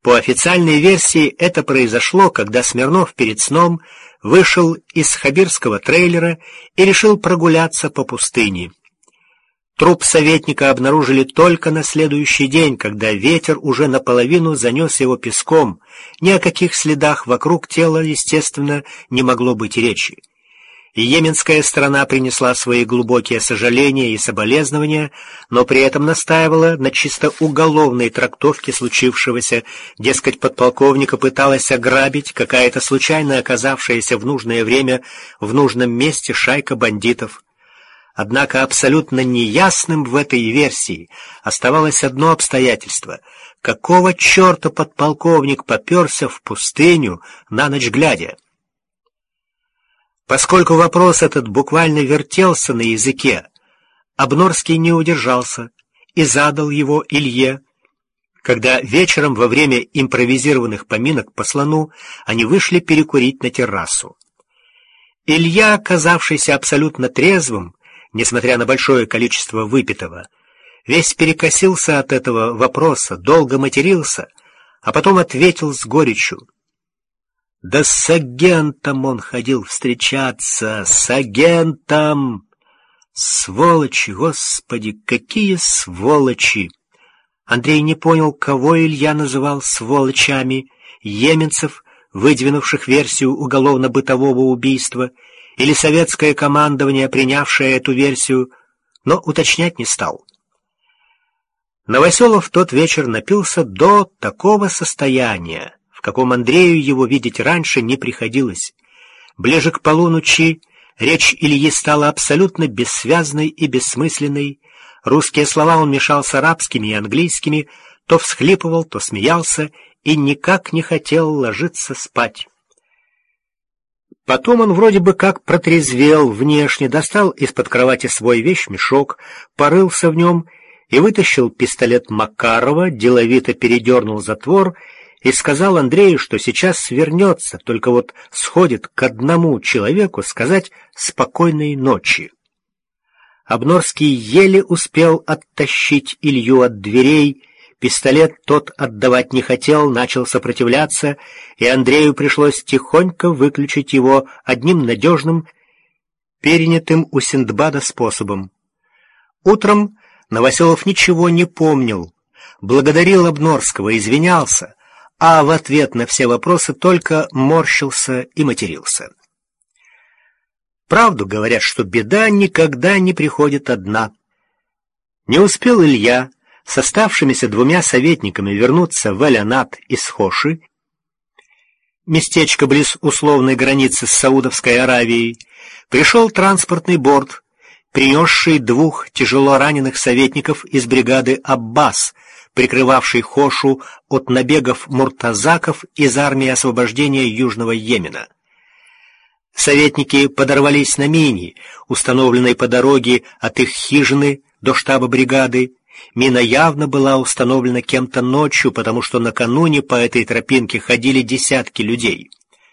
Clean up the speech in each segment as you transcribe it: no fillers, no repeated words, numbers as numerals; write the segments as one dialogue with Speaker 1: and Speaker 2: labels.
Speaker 1: По официальной версии это произошло, когда Смирнов перед сном вышел из хабирского трейлера и решил прогуляться по пустыне. Труп советника обнаружили только на следующий день, когда ветер уже наполовину занес его песком. Ни о каких следах вокруг тела, естественно, не могло быть и речи. И йеменская сторона принесла свои глубокие сожаления и соболезнования, но при этом настаивала на чисто уголовной трактовке случившегося. Дескать, подполковника пыталась ограбить какая-то случайно оказавшаяся в нужное время в нужном месте шайка бандитов. Однако абсолютно неясным в этой версии оставалось одно обстоятельство. Какого черта подполковник попёрся в пустыню на ночь глядя? Поскольку вопрос этот буквально вертелся на языке, Обнорский не удержался и задал его Илье, когда вечером во время импровизированных поминок по слону они вышли перекурить на террасу. Илья, оказавшийся абсолютно трезвым, несмотря на большое количество выпитого, весь перекосился от этого вопроса, долго матерился, а потом ответил с горечью: «Да с агентом он ходил встречаться, с агентом! Сволочи, господи, какие сволочи!» Андрей не понял, кого Илья называл сволочами: йеменцев, выдвинувших версию уголовно-бытового убийства, или советское командование, принявшее эту версию, но уточнять не стал. Новоселов в тот вечер напился до такого состояния, в каком Андрею его видеть раньше не приходилось. Ближе к полуночи речь Ильи стала абсолютно бессвязной и бессмысленной. Русские слова он мешал с арабскими и английскими, то всхлипывал, то смеялся и никак не хотел ложиться спать. Потом он вроде бы как протрезвел внешне, достал из-под кровати свой вещмешок, порылся в нем и вытащил пистолет Макарова, деловито передернул затвор и сказал Андрею, что сейчас свернется, только вот сходит к одному человеку сказать «спокойной ночи». Обнорский еле успел оттащить Илью от дверей. Пистолет тот отдавать не хотел, начал сопротивляться, и Андрею пришлось тихонько выключить его одним надежным, перенятым у Синдбада способом. Утром Новоселов ничего не помнил, благодарил Обнорского, извинялся, а в ответ на все вопросы только морщился и матерился. Правду говорят, что беда никогда не приходит одна. Не успел Илья с оставшимися двумя советниками вернуться в Эль-Анат из Хоши, местечко близ условной границы с Саудовской Аравией, пришел транспортный борт, принесший двух тяжело раненых советников из бригады «Аббас», прикрывавший Хошу от набегов муртазаков из армии освобождения Южного Йемена. Советники подорвались на мине, установленной по дороге от их хижины до штаба бригады. Мина явно была установлена кем-то ночью, потому что накануне по этой тропинке ходили десятки людей.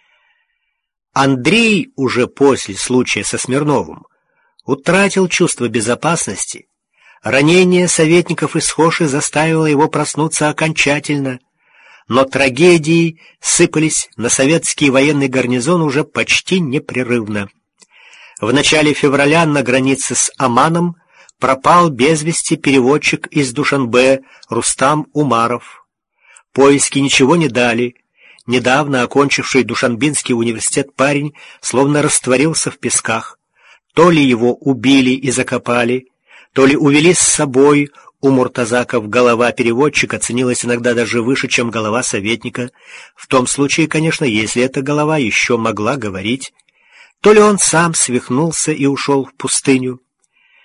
Speaker 1: Андрей уже после случая со Смирновым утратил чувство безопасности. Ранение советников из Хоши заставило его проснуться окончательно, но трагедии сыпались на советский военный гарнизон уже почти непрерывно. В начале февраля на границе с Оманом пропал без вести переводчик из Душанбе Рустам Умаров. Поиски ничего не дали. Недавно окончивший Душанбинский университет парень словно растворился в песках. То ли его убили и закопали, то ли увели с собой. У муртазаков голова переводчика ценилась иногда даже выше, чем голова советника. В том случае, конечно, если эта голова еще могла говорить. То ли он сам свихнулся и ушел в пустыню.